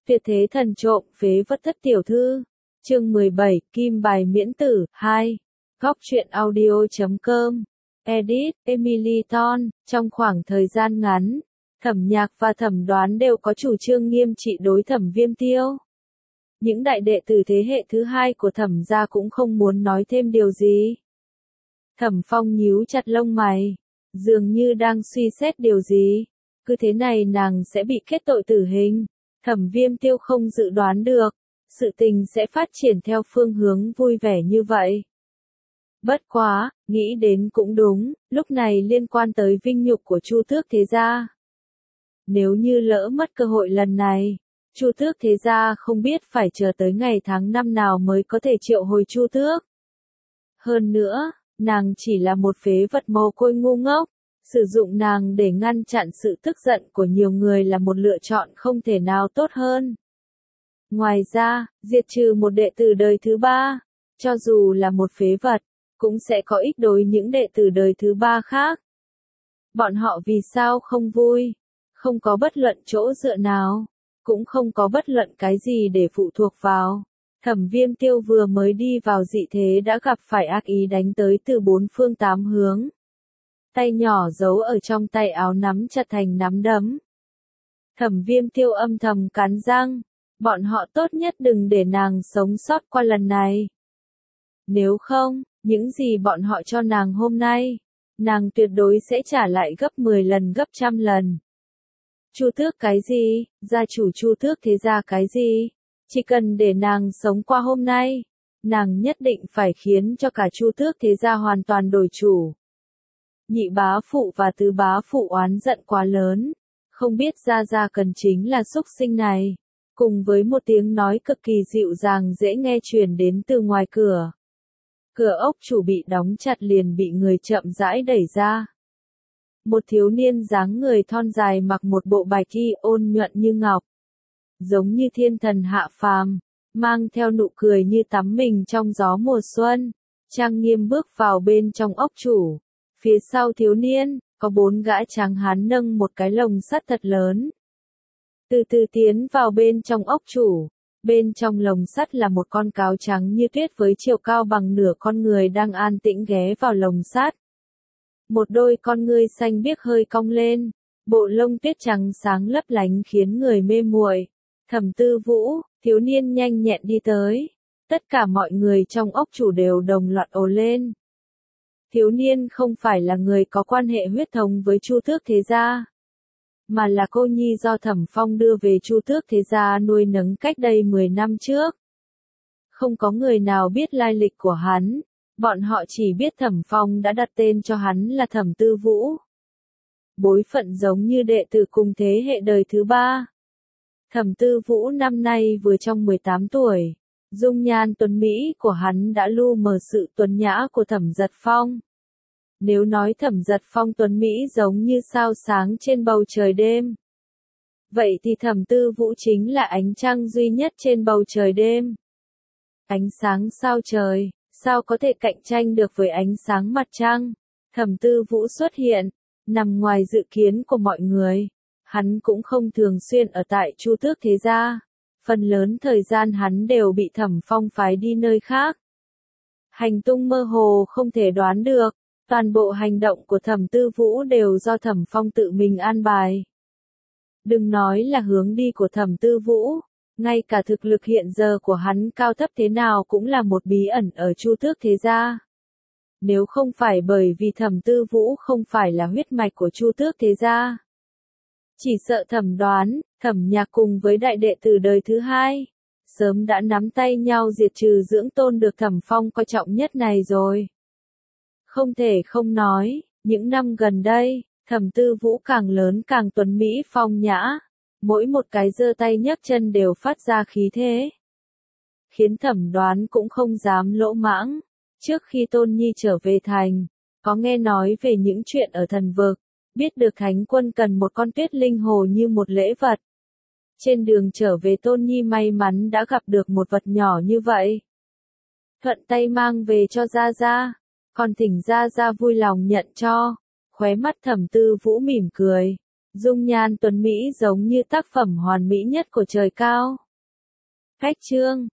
Tuyệt thế thần trộm, phế vật thất tiểu thư. Chương 17, Kim bài miễn tử, 2. Góc truyện audio.com. Edit, Emily Ton. Trong khoảng thời gian ngắn, Thẩm Nhạc và Thẩm Đoán đều có chủ trương nghiêm trị đối Thẩm Viêm Tiêu. Những đại đệ tử thế hệ thứ hai của Thẩm gia cũng không muốn nói thêm điều gì. Thẩm Phong nhíu chặt lông mày, dường như đang suy xét điều gì. Cứ thế này nàng sẽ bị kết tội tử hình. Thẩm Viêm Tiêu không dự đoán được, sự tình sẽ phát triển theo phương hướng vui vẻ như vậy. Bất quá, nghĩ đến cũng đúng, lúc này liên quan tới vinh nhục của Chu Tước thế gia. Nếu như lỡ mất cơ hội lần này, Chu Tước thế gia không biết phải chờ tới ngày tháng năm nào mới có thể triệu hồi Chu Tước. Hơn nữa, nàng chỉ là một phế vật mồ côi ngu ngốc. Sử dụng nàng để ngăn chặn sự tức giận của nhiều người là một lựa chọn không thể nào tốt hơn. Ngoài ra, diệt trừ một đệ tử đời thứ ba, cho dù là một phế vật, cũng sẽ có ích đối những đệ tử đời thứ ba khác. Bọn họ vì sao không vui? Không có bất luận chỗ dựa nào, cũng không có bất luận cái gì để phụ thuộc vào. Thẩm Viêm Tiêu vừa mới đi vào dị thế đã gặp phải ác ý đánh tới từ bốn phương tám hướng. Tay nhỏ giấu ở trong tay áo nắm chặt thành nắm đấm. Thẩm Viêm Tiêu âm thầm cắn răng, bọn họ tốt nhất đừng để nàng sống sót qua lần này. Nếu không, những gì bọn họ cho nàng hôm nay, nàng tuyệt đối sẽ trả lại gấp 10 lần gấp trăm lần. Chu Tước cái gì, gia chủ Chu Tước thế gia cái gì, chỉ cần để nàng sống qua hôm nay, nàng nhất định phải khiến cho cả Chu Tước thế gia hoàn toàn đổi chủ. Nhị bá phụ và tứ bá phụ oán giận quá lớn, không biết gia cần chính là xúc sinh này, cùng với một tiếng nói cực kỳ dịu dàng dễ nghe truyền đến từ ngoài cửa. Cửa ốc chủ bị đóng chặt liền bị người chậm rãi đẩy ra. Một thiếu niên dáng người thon dài mặc một bộ bạch y ôn nhuận như ngọc, giống như thiên thần hạ phàm, mang theo nụ cười như tắm mình trong gió mùa xuân, trang nghiêm bước vào bên trong ốc chủ. Phía sau thiếu niên, có 4 gã tráng hán nâng một cái lồng sắt thật lớn. Từ từ tiến vào bên trong ốc chủ, bên trong lồng sắt là một con cáo trắng như tuyết với chiều cao bằng nửa con người đang an tĩnh ghé vào lồng sắt. Một đôi con ngươi xanh biếc hơi cong lên, bộ lông tuyết trắng sáng lấp lánh khiến người mê muội. Thẩm Tư Vũ, thiếu niên nhanh nhẹn đi tới. Tất cả mọi người trong ốc chủ đều đồng loạt ồ lên. Thiếu niên không phải là người có quan hệ huyết thống với Chu Tước thế gia, mà là cô nhi do Thẩm Phong đưa về Chu Tước thế gia nuôi nấng cách đây 10 năm trước. Không có người nào biết lai lịch của hắn, bọn họ chỉ biết Thẩm Phong đã đặt tên cho hắn là Thẩm Tư Vũ. Bối phận giống như đệ tử cùng thế hệ đời thứ ba. Thẩm Tư Vũ năm nay vừa trong 18 tuổi. Dung nhan tuấn Mỹ của hắn đã lu mờ sự tuấn nhã của Thẩm Giật Phong. Nếu nói Thẩm Giật Phong tuấn Mỹ giống như sao sáng trên bầu trời đêm, vậy thì Thẩm Tư Vũ chính là ánh trăng duy nhất trên bầu trời đêm. Ánh sáng sao trời, sao có thể cạnh tranh được với ánh sáng mặt trăng? Thẩm Tư Vũ xuất hiện, nằm ngoài dự kiến của mọi người. Hắn cũng không thường xuyên ở tại Chu Tước thế gia. Phần lớn thời gian hắn đều bị Thẩm Phong phái đi nơi khác. Hành tung mơ hồ không thể đoán được, toàn bộ hành động của Thẩm Tư Vũ đều do Thẩm Phong tự mình an bài. Đừng nói là hướng đi của Thẩm Tư Vũ, ngay cả thực lực hiện giờ của hắn cao thấp thế nào cũng là một bí ẩn ở Chu Tước thế gia. Nếu không phải bởi vì Thẩm Tư Vũ không phải là huyết mạch của Chu Tước thế gia, chỉ sợ Thẩm Đoán, Thẩm Nhạc cùng với đại đệ tử đời thứ hai, sớm đã nắm tay nhau diệt trừ dưỡng tôn được Thẩm Phong coi trọng nhất này rồi. Không thể không nói, những năm gần đây, Thẩm Tư Vũ càng lớn càng tuấn Mỹ phong nhã, mỗi một cái giơ tay nhấc chân đều phát ra khí thế, khiến Thẩm Đoán cũng không dám lỗ mãng. Trước khi Tôn Nhi trở về thành, có nghe nói về những chuyện ở thần vực, biết được Thánh Quân cần một con tuyết linh hồ như một lễ vật. Trên đường trở về Tôn Nhi may mắn đã gặp được một vật nhỏ như vậy. Thuận tay mang về cho Gia, còn thỉnh Gia vui lòng nhận cho. Khóe mắt Thẩm Tư Vũ mỉm cười, Dung nhan tuấn Mỹ giống như tác phẩm hoàn mỹ nhất của trời cao. Khách trương,